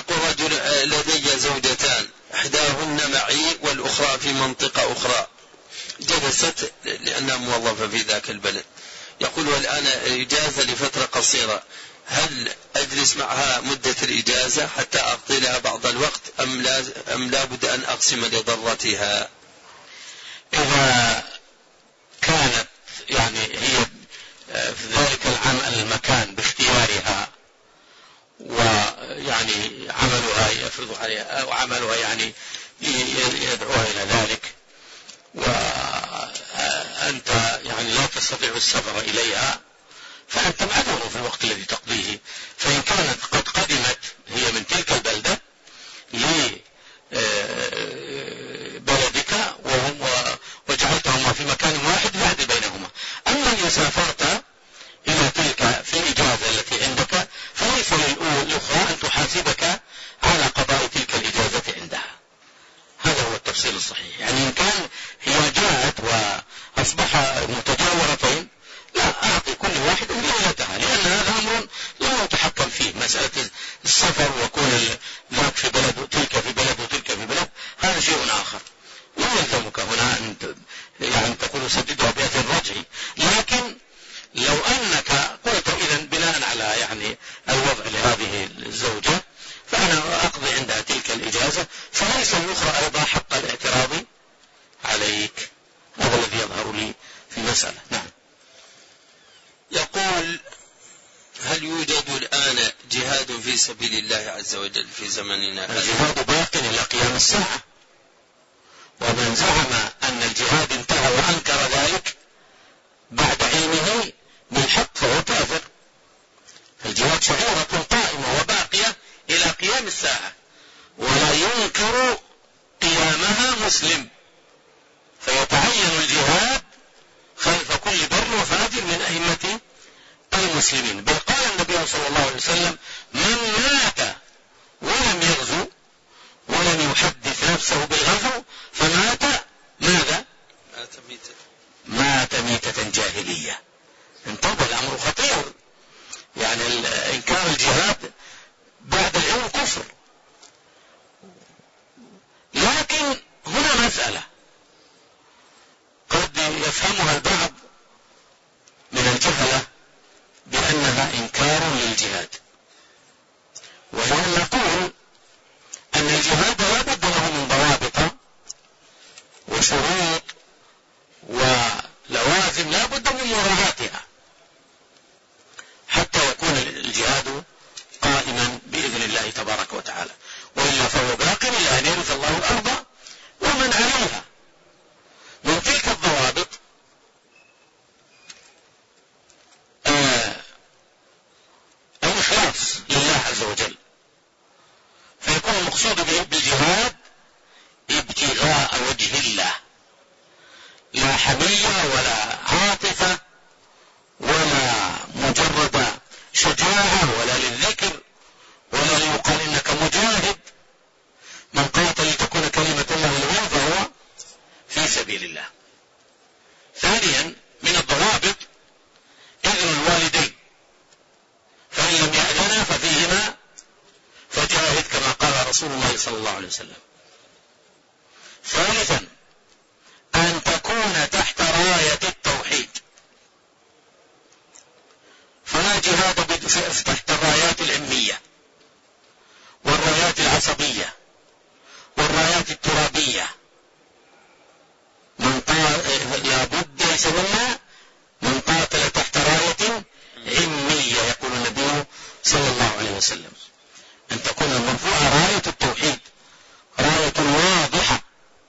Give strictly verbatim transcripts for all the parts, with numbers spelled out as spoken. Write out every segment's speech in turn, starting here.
يقول رجل لدي زوجتان إحداهن معي والأخرى في منطقة أخرى، جلست لأنها موظفة في ذاك البلد، يقول والآن إجازة لفترة قصيرة، هل أجلس معها مدة الإجازة حتى أقضي لها بعض الوقت أم لا, أم لا بد أن أقسم لضرتها؟ إذا كانت يعني هي في ذلك العام المكان باختيارها ويعني عملها يفرض عليها أو عملها يعني يدعوها إلى ذلك وأنت يعني لا تستطيع السفر إليها، فأنت معذور في الوقت الذي تقضيه. فإن كانت قد قدمت هي من تلك البلدة لبلدك وجعلتهما في مكان واحد يعدل بينهما. أما إن سافرت إلى تلك في الإجازة التي عندك فليس للأخرى أن تحاسبك على قضاء تلك الإجازة عندها. هذا هو التفصيل الصحيح. يعني إن كان هي جاءت وأصبح متجاورتين لا أعطي كل واحد ليلتها، لأن هذا أمر لا يتحكم فيه. مسألة السفر وكون ذاك في بلد وتلك في بلد وتلك في بلد هذا شيء آخر، لا يلزمك هنا أن يعني تقول سددها بأثر رجعي. لكن لو أنك قلت إذن بناء على يعني الوضع لهذه الزوجة فأنا أقضي عندها تلك الإجازة، فليس الأخرى أيضا حق الاعتراض عليك. هذا الذي يظهر لي في المسألة. نعم. يقول هل يوجد الآن جهاد في سبيل الله عز وجل في زمننا هذا؟ الجهاد باق إلى قيام الساعة، ومن زعم أن الجهاد انتهى وأنكر ذلك بعد علمه بالحق فهو كافر. الجهاد شعيرة قائمة وباقية إلى قيام الساعة، ولا ينكر قيامها مسلم، فيتعين الجهاد خلف كل بر وفاجر من أئمة المسلمين. بل قال النبي صلى الله عليه وسلم من مات ولم يغزو ولم يحدث نفسه بالغزو فمات ماذا؟ مات ميتة مات ميتة جاهلية. انتبه، الأمر خطير. يعني إنكار الجهاد بعد العلم كفر. لكن هنا مسألة قد يفهمها البعض من الجهلة بأنها إنكار للجهاد، وهي أن نقول أن الجهاد لا بد له من ضوابط وشروط ولوازم لا بد من مراعاتها حتى يكون الجهاد قائما بإذن الله تبارك وتعالى، وإلا فهو باق إلى أن يرث الله الأرض ومن عليها. من تلك الضوابط آه الإخلاص لله عز وجل، فيكون المقصود بالجهاد ابتغاء وجه الله، لا حمية ولا عاطفة ولا مجرد شجاعة ولا للذكر ولا ليقال إنك مجاهد. من قاتل لتكون كلمة الله العليا فهو في سبيل الله. ثانيا من الضوابط إذن الوالدين، فإن لم يأذنا ففيهما فجاهد كما قال رسول الله صلى الله عليه وسلم. ثالثا أن تكون تحت راية التوحيد، فلا جهاد تحت الرايات العلمية والرايات العصبية والرايات الترابية. من قال لابد يسمى من قاتل تحت راية علمية، يقول النبي صلى الله عليه وسلم أن تكون المرفوعة راية التوحيد، راية واضحة.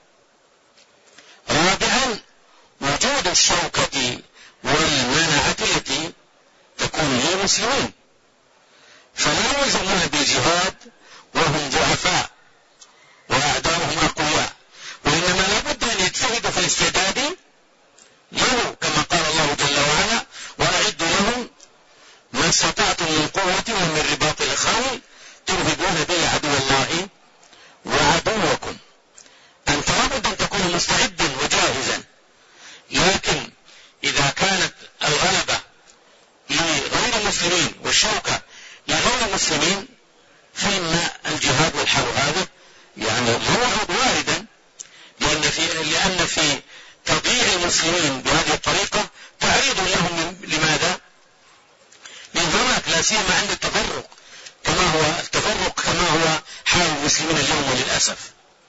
رابعا وجود الشوكة والمنعة التي تكون للمسلمين، فلا يلزمون بالجهاد وهم ضعفاء وأعداؤهم أقوياء، وإنما لابد أن يجتهدوا في الاستعداد له كما قال الله جل وعلا وأعدوا لهم ما استطعتم من قوة ومن رباط الخيل ترهبون به عدو الله وعدوكم. أنت لابد أن تكون مستعدا وجاهزا، لكن إذا كانت الغلبة لغير المسلمين والشوكة لغير المسلمين فإن الجهاد والحال هذا يعني لا يعود واردا، لأن في لأن في تضييع المسلمين بهذه الطريقة تعريض لهم لماذا؟ للهلاك، لا سيما عند التفرق كما هو التفرق كما هو حال المسلمين اليوم للأسف.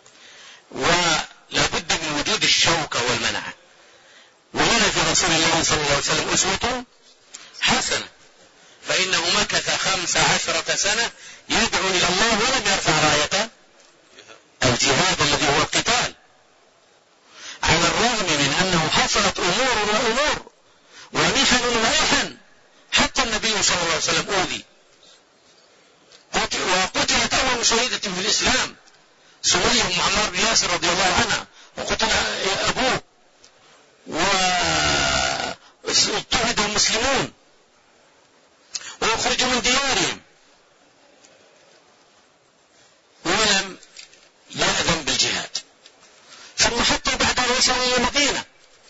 ولا بد من وجود الشوكة والمنعة. ولنا في رسول الله صلى الله عليه وسلم أسوة حسنة، فإنه مكث خمس عشرة سنة يدعو إلى الله ولم يرفع راية الجهاد الذي هو القتال، على الرغم من أنه حصلت أمور وأمور ومحن وإحن، حتى النبي صلى الله عليه وسلم أوذي وقتلت أول شهيدة في الإسلام سمية بن عمار بن ياسر رضي الله عنها، وقتل أبوه، واضطهد المسلمون وأخرجوا من ديارهم، ولم يأذن بالجهاد. ثم حتى بعد أن وصل إلى المدينة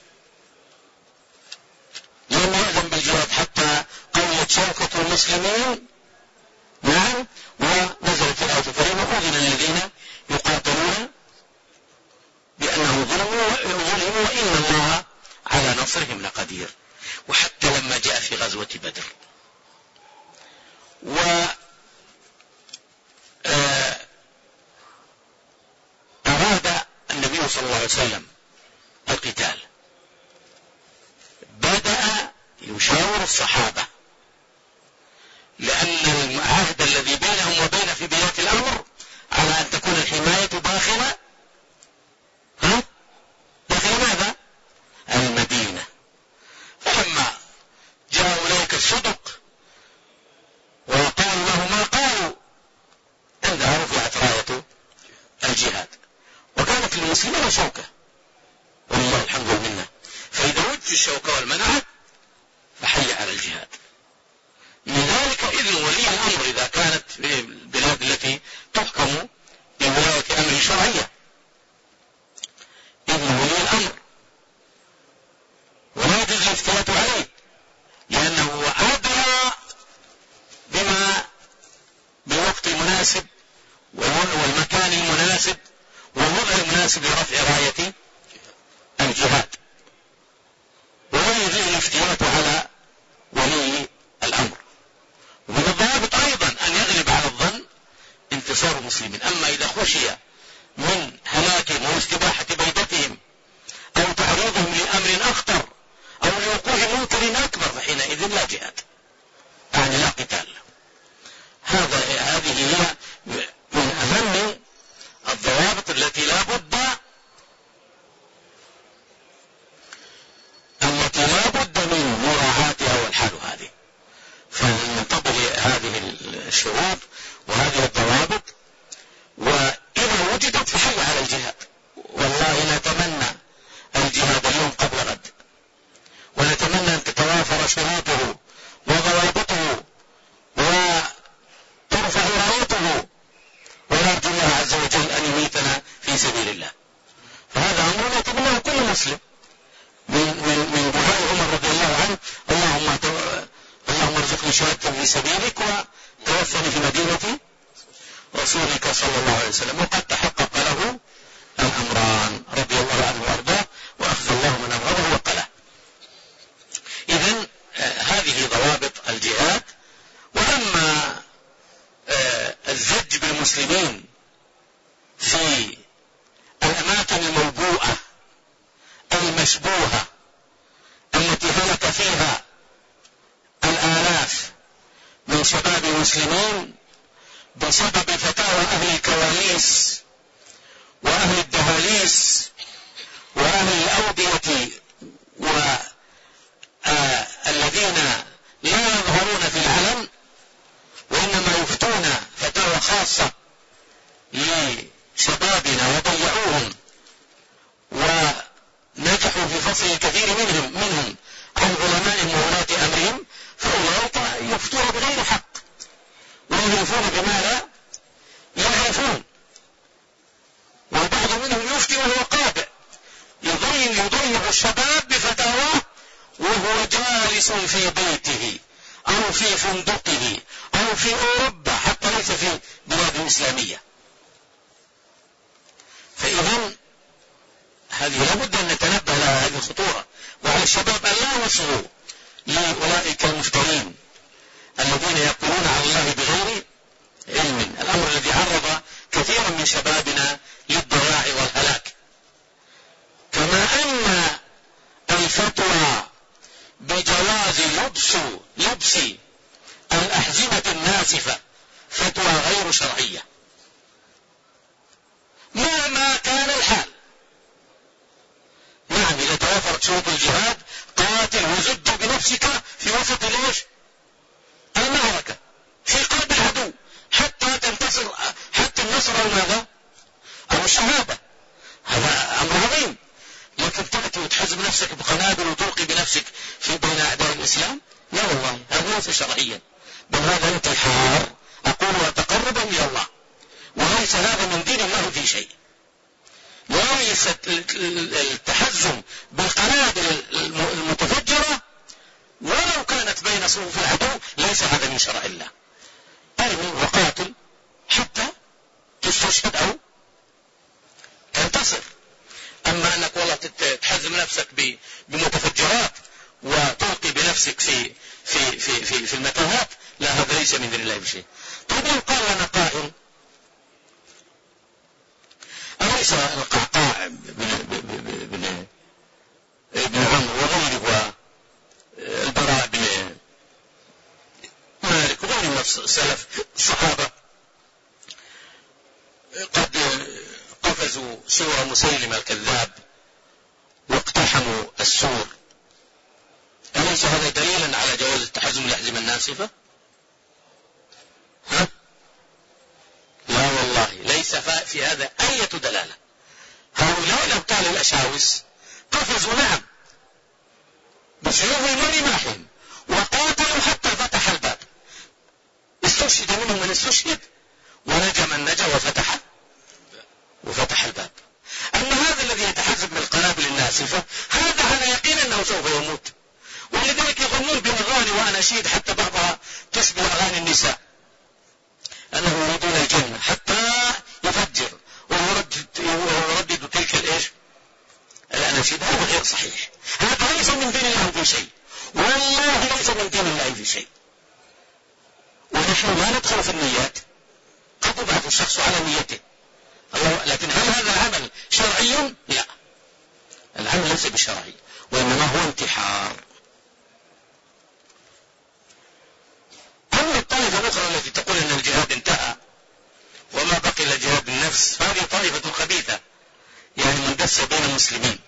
لم يأذن بالجهاد حتى قويت شوكة المسلمين. نعم. ونزلت الآية الكريمة أذن الذين يقاتلون بأنهم ظلموا ظلموا وإن الله على نصرهم لقدير. وحتى لما جاء في غزوة بدر وأراد النبي صلى الله عليه وسلم القتال، بدأ يشاور الصحابة، لأن العهد الذي بينهم وبين في بداية الأمر على أن تكون الحماية داخل ها داخل ماذا؟ المدينة. فلما جاء أولئك الصدق وقالوا له ما قالوا، عندها رفعت راية الجهاد، وكانت للمسلمين شوكة والله الحمد والمنة. فإذا وجدت الشوكة والمنعة فحي على الجهاد. لذلك إذن ولي الأمر إذا كانت في البلاد التي تحكم بولاية أمر شرعية، إذن ولي الأمر ولا يجوز الافتراء عليه، لأنه أدرى بما بالوقت المناسب والمكان المناسب والوضع المناسب لرفع راية الجهاد، ولا يجوز الافتراء على ولي الأمر. ومن الضوابط أيضا أن يغلب على الظن انتصار المسلمين. أما إذا خشي من هلاكهم واستباحة بيدتهم أو تعريضهم لأمر أخطر أو لوقوع منكر أكبر فحينئذ لا جهاد، يعني لا قتال. هذا هذه هي من أهم الضوابط التي لا بد التي لا بد من مراعاتها والحال هذه. فننتبه هذه الشروط وهذه الضوابط، وإذا وجدت فحي على الجهاد. والله نتمنى الجهاد اليوم قبل غد، ونتمنى أن تتوافر شروطه وضوابطه وترفع رايته، ونرجو الله عز وجل أن يميتنا في سبيل الله. فهذا أمر يتمناه كل مسلم من من من دعاء عمر رضي الله عنه: اللهم اللهم ارزقني شهادة في سبيلك وتوفني في مدينة رسولك صلى الله عليه وسلم. وقد تحقق له الأمران رضي الله عنه وأرضاه، وأخذ الله من أمره وقله. إذن هذه ضوابط الجهاد. وأما الزج بالمسلمين في الأماكن الموبوءة المشبوهة التي هلك فيها الآلاف من شباب المسلمين بسبب فتاوى أهل الكواليس وأهل الدهاليس وأهل الأودية والذين لا يظهرون في العلن وإنما يفتون فتاوى خاصة لشبابنا وضيعوهم ونجحوا في فصل الكثير منهم منهم عن علمائهم وولاة أمرهم، فأولئك يفتون بغير حق ويعرفون بما لا يعرفون. والبعض منهم يفتي وهو قابع، يضيع يضيع الشباب بفتاواه وهو جالس في بيته أو في فندقه أو في أوروبا، حتى لو وليس في بلاد إسلامية. فإذا هذه لابد أن نتنبه لها هذه الخطورة، وعلى الشباب أن لا يصغوا لأولئك المفترين الذين يقولون على الله بغير علم، الأمر الذي عرض كثيرا من شبابنا للضياع والهلاك. كما أن الفتوى بجواز لبس لبس الأحزمة الناسفة فتوى غير شرعية مهما كان الحال. نعم، إذا توافرت شروط الجهاد قاتل وزد بنفسك في وسط ليش المعركة في قلب العدو حتى تنتصر، حتى النصر أو ماذا أو الشهادة، هذا أمر عظيم. لكن تأتي وتحزم نفسك بقنابل وتلقي بنفسك في بين أعداء الإسلام، لا والله هذا ليس شرعيا، بل هذا انتحار أقول وتقربا إلى الله، وليس هذا من دين الله في شيء. وليس التحزم بالقنابل المتفجرة ولو كانت بين صفوف العدو ليس هذا من شرع الله. ارمي وقاتل حتى تستشهد أو تنتصر. أما أنك والله تحزم نفسك بمتفجرات وتلقي بنفسك في في في في, في المتاهات، لا، هذا ليس من دين الله بشيء. طبعا قال لنا قائل: أليس القعقاع بن بن عمرو وغيره والبراء بن مالك وغير من السلف الصحابة قد قفزوا سور مسيلمة الكذاب واقتحموا السور؟ أليس هذا دليلا على جواز التحزم الأحزمة الناسفة؟ ها؟ لا والله، ليس في هذا أي دلالة. هؤلاء الأبطال الأشاوس قفزوا نعم بسيوفهم ورماحهم وقاتلوا حتى فتح الباب، استشهد منهم من استشهد ونجا من نجا وفتح وفتح الباب. أما هذا الذي يتحزب بالقنابل الناسفة هذا على يقين أنه سوف يموت، ولذلك يغنون بالأغاني وأناشيد حتى بعضها تشبه أغاني النساء أنه يريدون الجنة حتى يفجر ويردد تلك الإيش الأناشيد. هذا غير صحيح، هذا ليس من دين الله في شيء، والله ليس من دين الله في شيء. ونحن لا ندخل في النيات، قد يبعث الشخص على نيته الله، لكن هل هذا العمل شرعي؟ لا، العمل ليس بشرعي، وإنما هو انتحار. أما الطائفة الأخرى التي تقول أن الجهاد انتهى وما بقي إلا جهاد النفس، فهذه طائفة خبيثة، يعني من دس بين المسلمين،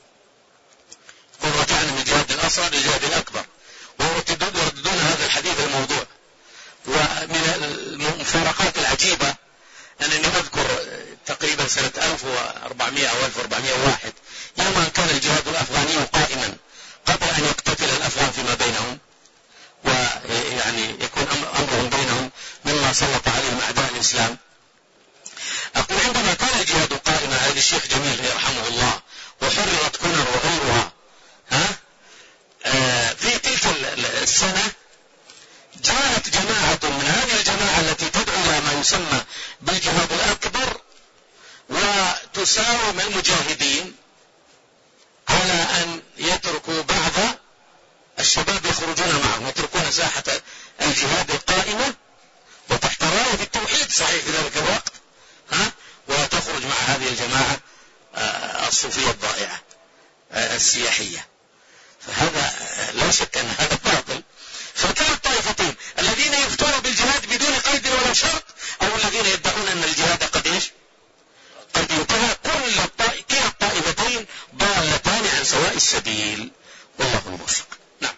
يقول رجعنا من جهاد الأصغر للجهاد الأكبر، ويرددون هذا الحديث الموضوع. ومن المفارقات العجيبة أنني أذكر تقريبا سنة ألف وأربعمائة أو ألف وأربعمائة وواحد يوم أن كان الجهاد الأفغاني قائما قبل أن يقتتل الأفغان فيما بينهم، ويعني يكون أمرهم بينهم مما سلط عليهم أعداء الإسلام. أقول عندما كان الجهاد قائما، هذا الشيخ جميل يرحمه الله، وحررت كنر وغيرها، ها آه في تلك السنة جاءت جماعة من هذه الجماعة التي تدعو إلى ما يسمى بالجهاد الأكبر وتساوم المجاهدين على أن يتركوا بعض الشباب يخرجون معهم، يتركون ساحة الجهاد القائمة وتحت راية التوحيد صحيح في ذلك الوقت، ها وتخرج مع هذه الجماعة الصوفية الضائعة السياحية. فهذا لا شك أن هذا باطل. فكان الطائفتين الذين يفتون بالجهاد بدون قيد ولا شرط، أو الذين يدعون أن الجهاد قد إيش قد انتهى، كل كلا الطائفتين ضالتان عن سواء السبيل، والله الموفق. نعم.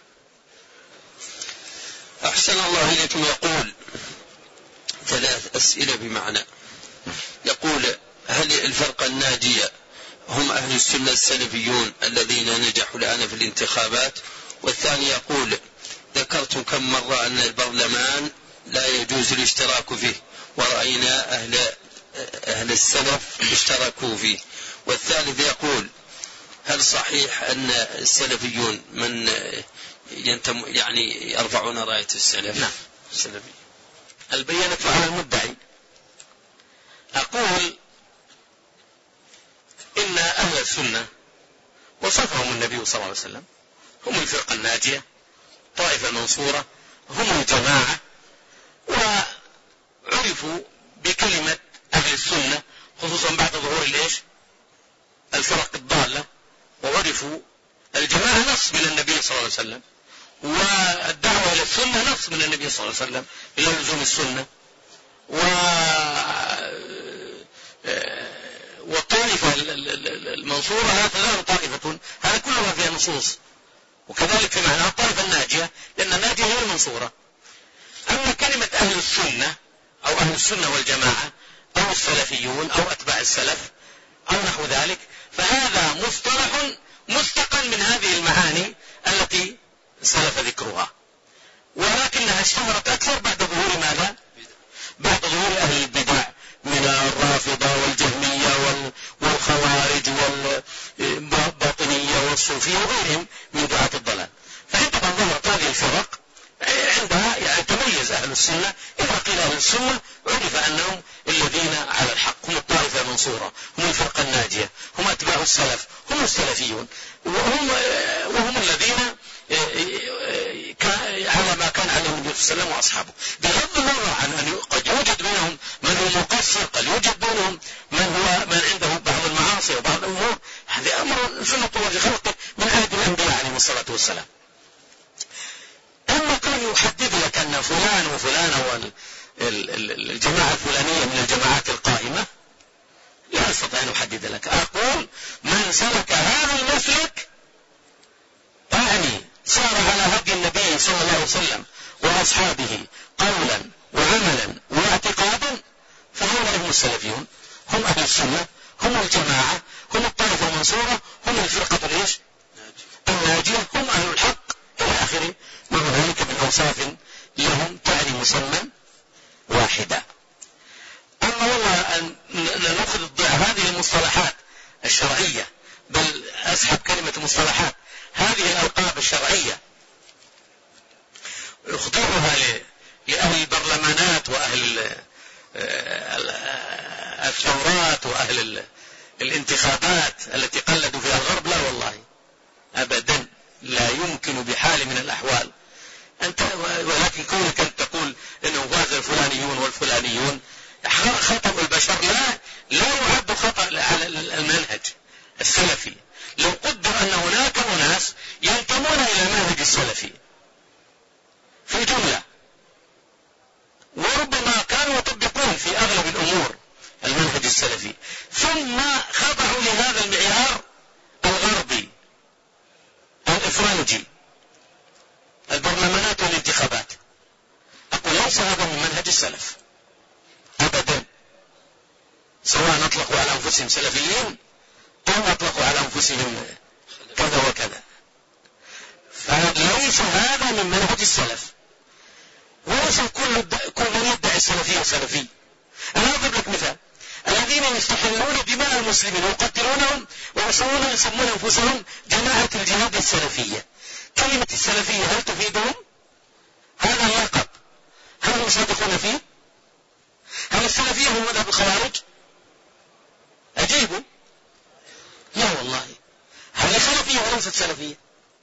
أحسن الله إليكم. يقول ثلاث أسئلة بمعنى، يقول: هل الفرقة الناجية هم أهل السنة السلفيون الذين نجحوا الآن في الانتخابات؟ والثاني يقول: ذكرت كم مرة أن البرلمان لا يجوز الاشتراك فيه، ورأينا أهل, أهل السلف اشتركوا فيه. والثالث يقول: هل صحيح أن السلفيون من ينتم يعني يرفعون راية السلف؟ نعم. السلفي البينة على المدعي. النبي صلى الله عليه وسلم، هم الفرقة الناجية، طائفة المنصورة، هم الجماعة، وعرفوا بكلمة أهل السنة خصوصا بعد ظهور الإيش الفرق الضالة، وعرفوا الجماعة نص من النبي صلى الله عليه وسلم، والدعوة إلى السنة نص من النبي صلى الله عليه وسلم إلى لزوم السنة، و والطائفة المنصورة لا تزال طائفة، هذا كلها فيها نصوص، وكذلك في معنى الطائفة الناجية، لأن الناجية هي المنصورة. أما كلمة أهل السنة أو أهل السنة والجماعة أو السلفيون أو أتباع السلف أو نحو ذلك، فهذا مصطلح مستقل من هذه المعاني التي سلف ذكرها، ولكنها اشتهرت أكثر بعد ظهور ماذا؟ بعد ظهور أهل البدع من الرافضة والجهمية والخوارج والباطنية والصوفية وغيرهم من دعاة الضلال. فعندما ظهرت هذه الفرق عندها يعني تميز أهل السنة، إذا قيل أهل السنة عرف أنهم الذين على الحق، هم الطائفة المنصورة، هم الفرقة الناجية، هم أتباع السلف، هم السلفيون، وهم, وهم الذين على ما كان عليه النبي صلى الله عليه وسلم وأصحابه، بغض النظر عن أن قد يوجد بينهم من هو مقصر، قد يوجد بينهم من هو من عنده بعض المعاصي وبعض الأمور، هذا أمر سنة الله في خلقه من عهد الأنبياء عليهم الصلاة والسلام. أما كان يحدد لك أن فلان وفلان هو الجماعة الفلانية من الجماعات القائمة، لا أستطيع أن أحدد لك. أقول من سلك هذا المسلك أعني صار على هدي النبي صلى الله عليه وسلم وأصحابه قولا وعملا واعتقادا، فهؤلاء هم السلفيون، هم أهل السنة، هم الجماعة، هم الطائفة المنصورة، هم الفرقة الإيش الناجية، هم أهل الحق إلى آخره، مع ذلك من أوصاف لهم تعني مسمى واحدة. أما والله أن نأخذ هذه المصطلحات الشرعية، بل أسحب كلمة مصطلحات، هذه الألقاب الشرعية اخضعها لأهل البرلمانات وأهل الثورات وأهل الانتخابات التي قلدوا فيها الغرب، لا والله أبدا، لا يمكن بحال من الأحوال أنت. ولكن كونك أن تقول إنه فاز الفلانيون والفلانيون، خطأ البشر لا لا يعد خطأ على المنهج السلفي. لو قدر أن هناك أناس ينتمون إلى المنهج السلفي في جملة، وربما كانوا يطبقون في أغلب الأمور المنهج السلفي، ثم خضعوا لهذا المعيار الغربي الإفرنجي، البرلمانات والانتخابات، أقول ليس هذا من منهج السلف أبدا، سواء أطلقوا على أنفسهم سلفيين أو أطلقوا على أنفسهم كذا وكذا، فليس هذا من منهج السلف. وليس كل كل من يدعي السلفية سلفي. أنا أضرب لك مثال، الذين يستحلون دماء المسلمين ويقتلونهم ويصورون يسمون أنفسهم جماعة الجهاد السلفية، كلمة السلفية هل تفيدهم؟ هذا اللقب هل هم صادقون فيه؟ هل السلفية هو مذهب الخوارج؟ أجيبوا لا والله. هل خلفية وليست سلفية؟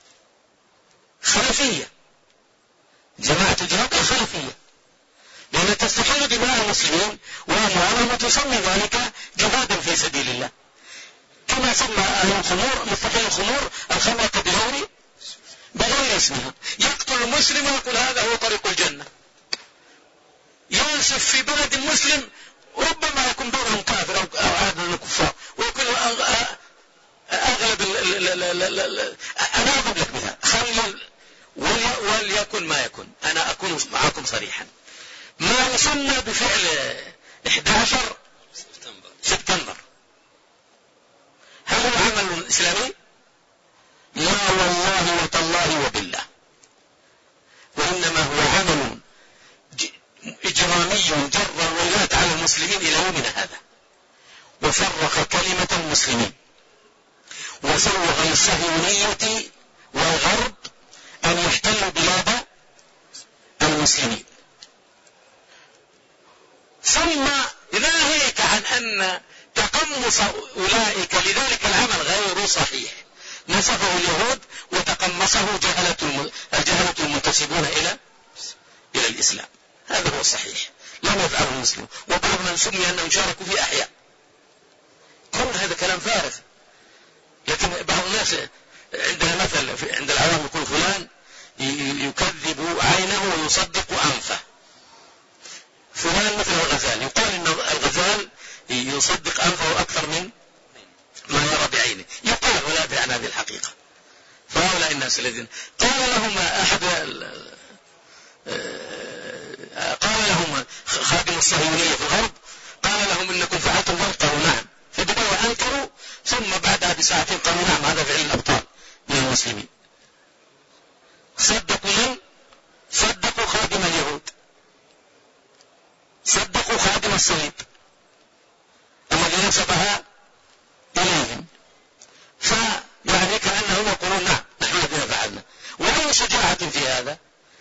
خلفية، جماعة الجهاد الخلفية، لأن تستحل دماء المسلمين وأموالهم وتسمي ذلك جهادا في سبيل الله، كما سمى أهل الخمور مستحل الخمور الخمرة بغير بغير اسمها. يقتل المسلم ويقول هذا هو طريق الجنة، ينسف في بلد مسلم ربما يكون بينهم كافر أو عاد من الكفار، ويكون أغلب أنا أضرب لك مثال، خلي وليكن ما يكن، أنا أكون معكم صريحا، ما يسمى بفعل أحد عشر سبتمبر هل هو عمل إسلامي؟ لا والله وتالله وبالله، وإنما هو عمل إجرامي جر الولاة على المسلمين إلى يومنا هذا، وفرق كلمة المسلمين، وسوغ للصهيونية والغرب أن يحتلوا بلاد المسلمين. ثم ناهيك عن أن تقمص أولئك لذلك العمل غير صحيح، نسفه اليهود وتقمصه جهلة الجهلة المنتسبون إلى إلى الإسلام. هذا هو الصحيح، لم يفعله المسلم، وبعض من سمي أنهم شاركوا في أحياء. كل هذا كلام فارغ. لكن بعض الناس عندنا مثل عند العوام يقول فلان يكذب عينه ويصدق أنفه. فلان مثل الغزال، يقال إن الغزال يصدق أنفه أكثر من ما يرى بعينه، يقال ولا أدري عن هذه الحقيقة. فهؤلاء الناس الذين قال لهم أحد قال لهم خادم الصهيونية في الغرب، قال لهم إنكم فعلتم ذلك، قالوا نعم. في البداية أنكروا، ثم بعدها بساعتين قالوا نعم هذا فعل الأبطال من المسلمين. صدقوا من؟ صدقوا خادم اليهود، صدقوا خادم الصليب الذي نسبها إليهم. فيعني كأنهم يقولون نعم نحن الذين فعلنا. وأي شجاعة في هذا؟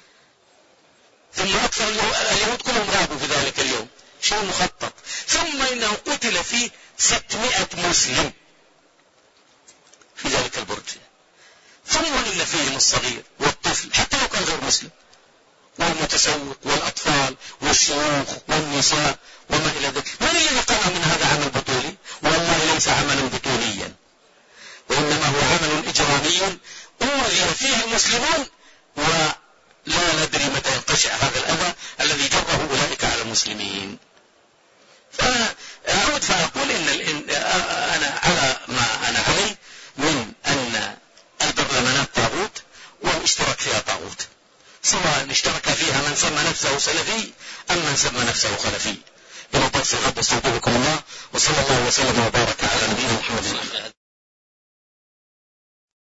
ثم أكثر اليهود كلهم رابوا في ذلك اليوم، شيء مخطط. ثم إنه قتل فيه ستمائة مسلم في ذلك البرج. ثم إن فيهم الصغير والطفل حتى لو كان غير مسلم، والمتسوق والأطفال والشيوخ والنساء وما إلى ذلك. من الذي قال من هذا عمل بطولي؟ والله ليس عملا بطوليا، وإنما هو عمل إجرامي أوذي فيه المسلمون، ولا ندري متى ينقشع هذا الأذى الذي جره أولئك على المسلمين. فأعود فأقول إن أنا على ما أنا عليه من أن البرلمانات طاغوت والاشتراك فيها طاغوت، سواء اشترك فيها من سمى نفسه سلفي أم من سمى نفسه خلفي. بما تفسر غد استودعكم الله، وصلى الله وسلم وبارك على نبينا محمد.